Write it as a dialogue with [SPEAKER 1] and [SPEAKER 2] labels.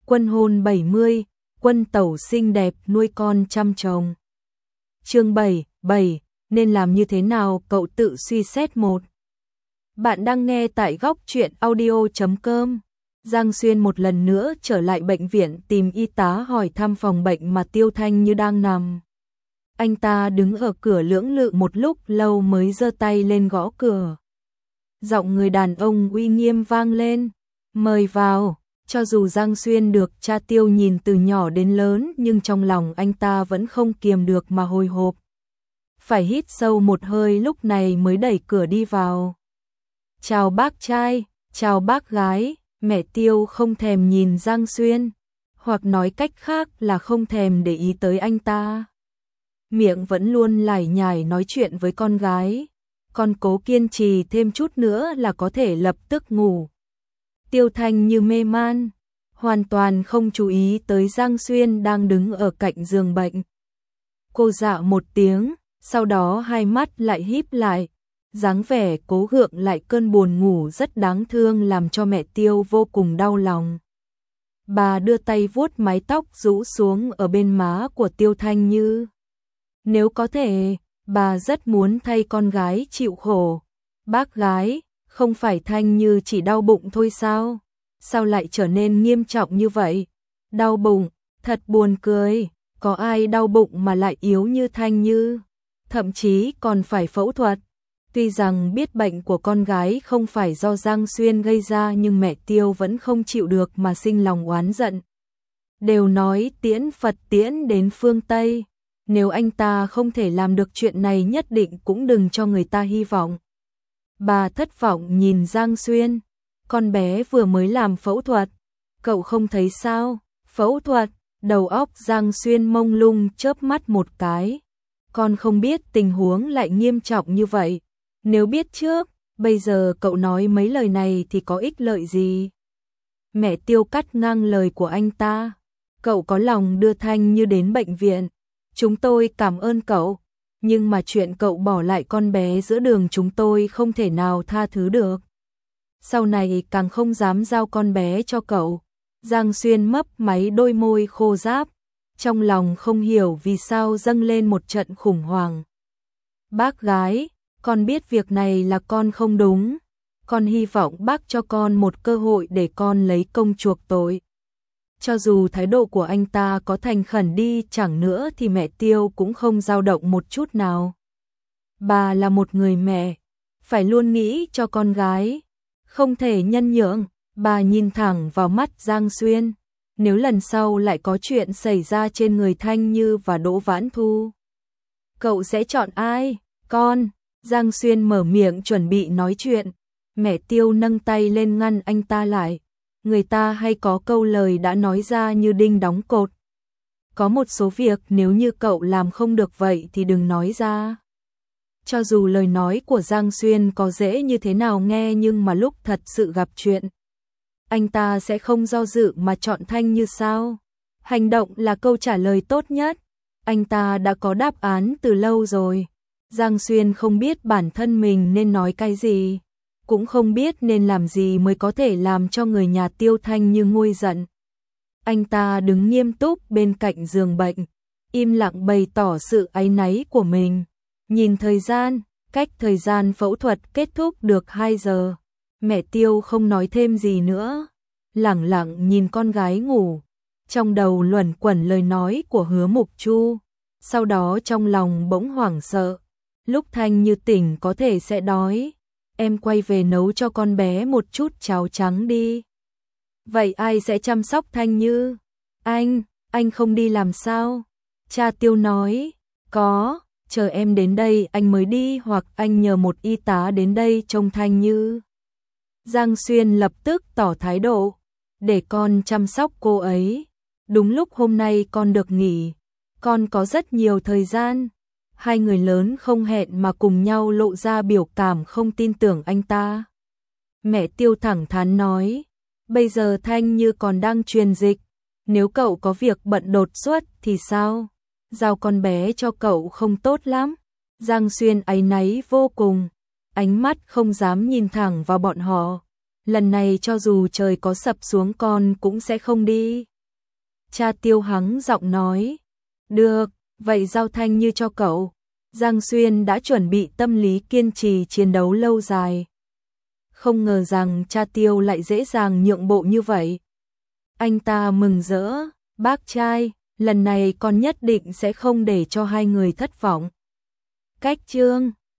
[SPEAKER 1] Quân hôn 70, quân tẩu xinh đẹp nuôi con chăm chồng. Chương 7, nên làm như thế nào cậu tự suy xét một. Bạn đang nghe tại góc truyện audio.com. Giang Xuyên một lần nữa trở lại bệnh viện tìm y tá hỏi thăm phòng bệnh mà Tiêu Thanh Như đang nằm. Anh ta đứng ở cửa lưỡng lự một lúc lâu mới giơ tay lên gõ cửa. Giọng người đàn ông uy nghiêm vang lên, mời vào. Cho dù Giang Xuyên được cha Tiêu nhìn từ nhỏ đến lớn nhưng trong lòng anh ta vẫn không kiềm được mà hồi hộp. Phải hít sâu một hơi lúc này mới đẩy cửa đi vào. Chào bác trai, chào bác gái, mẹ Tiêu không thèm nhìn Giang Xuyên, hoặc nói cách khác là không thèm để ý tới anh ta. Miệng vẫn luôn lải nhải nói chuyện với con gái, con cố kiên trì thêm chút nữa là có thể lập tức ngủ. Tiêu Thanh Như mê man, hoàn toàn không chú ý tới Giang Xuyên đang đứng ở cạnh giường bệnh. Cô dạ một tiếng, sau đó hai mắt lại híp lại, dáng vẻ cố gượng lại cơn buồn ngủ rất đáng thương làm cho mẹ Tiêu vô cùng đau lòng. Bà đưa tay vuốt mái tóc rũ xuống ở bên má của Tiêu Thanh Như. Nếu có thể, bà rất muốn thay con gái chịu khổ. Bác gái, không phải Thanh Như chỉ đau bụng thôi sao? Sao lại trở nên nghiêm trọng như vậy? Đau bụng, thật buồn cười, có ai đau bụng mà lại yếu như Thanh Như? Thậm chí còn phải phẫu thuật. Tuy rằng biết bệnh của con gái không phải do Giang Xuyên gây ra nhưng mẹ Tiêu vẫn không chịu được mà sinh lòng oán giận. Đều nói tiễn Phật tiễn đến phương Tây, nếu anh ta không thể làm được chuyện này nhất định cũng đừng cho người ta hy vọng. Bà thất vọng nhìn Giang Xuyên, con bé vừa mới làm phẫu thuật, cậu không thấy sao? Phẫu thuật, đầu óc Giang Xuyên mông lung chớp mắt một cái. Con không biết tình huống lại nghiêm trọng như vậy. Nếu biết trước, bây giờ cậu nói mấy lời này thì có ích lợi gì? Mẹ Tiêu cắt ngang lời của anh ta. Cậu có lòng đưa Thanh Như đến bệnh viện. Chúng tôi cảm ơn cậu. Nhưng mà chuyện cậu bỏ lại con bé giữa đường chúng tôi không thể nào tha thứ được. Sau này càng không dám giao con bé cho cậu. Giang Xuyên mấp máy đôi môi khô ráp. Trong lòng không hiểu vì sao dâng lên một trận khủng hoảng. Bác gái, con biết việc này là con không đúng. Con hy vọng bác cho con một cơ hội để con lấy công chuộc tội. Cho dù thái độ của anh ta có thành khẩn đi chẳng nữa thì mẹ Tiêu cũng không dao động một chút nào. Bà là một người mẹ, phải luôn nghĩ cho con gái, không thể nhân nhượng. Bà nhìn thẳng vào mắt Giang Xuyên. Nếu lần sau lại có chuyện xảy ra trên người Thanh Như và Đỗ Vãn Thu, cậu sẽ chọn ai? Con. Giang Xuyên mở miệng chuẩn bị nói chuyện. Mẹ Tiêu nâng tay lên ngăn anh ta lại. Người ta hay có câu lời đã nói ra như đinh đóng cột. Có một số việc nếu như cậu làm không được vậy thì đừng nói ra. Cho dù lời nói của Giang Xuyên có dễ như thế nào nghe nhưng mà lúc thật sự gặp chuyện, anh ta sẽ không do dự mà chọn Thanh Như sao? Hành động là câu trả lời tốt nhất. Anh ta đã có đáp án từ lâu rồi. Giang Xuyên không biết bản thân mình nên nói cái gì, cũng không biết nên làm gì mới có thể làm cho người nhà Tiêu Thanh Như nguôi giận. Anh ta đứng nghiêm túc bên cạnh giường bệnh, im lặng bày tỏ sự áy náy của mình. Nhìn thời gian, cách thời gian phẫu thuật kết thúc được 2 giờ. Mẹ Tiêu không nói thêm gì nữa, lẳng lặng nhìn con gái ngủ. Trong đầu luẩn quẩn lời nói của Hứa Mục Chu, sau đó trong lòng bỗng hoảng sợ. Lúc Thanh Như tỉnh có thể sẽ đói, em quay về nấu cho con bé một chút cháo trắng đi. Vậy ai sẽ chăm sóc Thanh Như? Anh không đi làm sao? Cha Tiêu nói, có, chờ em đến đây anh mới đi hoặc anh nhờ một y tá đến đây trông Thanh Như. Giang Xuyên lập tức tỏ thái độ, để con chăm sóc cô ấy. Đúng lúc hôm nay con được nghỉ, con có rất nhiều thời gian. Hai người lớn không hẹn mà cùng nhau lộ ra biểu cảm không tin tưởng anh ta. Mẹ Tiêu thẳng thắn nói, bây giờ Thanh Như còn đang truyền dịch, nếu cậu có việc bận đột xuất thì sao? Giao con bé cho cậu không tốt lắm. Giang Xuyên áy náy vô cùng, ánh mắt không dám nhìn thẳng vào bọn họ. Lần này cho dù trời có sập xuống con cũng sẽ không đi. Cha Tiêu hắng giọng nói, được, vậy giao thanh như cho cậu. Giang Xuyên đã chuẩn bị tâm lý kiên trì chiến đấu lâu dài. Không ngờ rằng cha Tiêu lại dễ dàng nhượng bộ như vậy. Anh ta mừng rỡ, bác trai, lần này con nhất định sẽ không để cho hai người thất vọng. Cách chương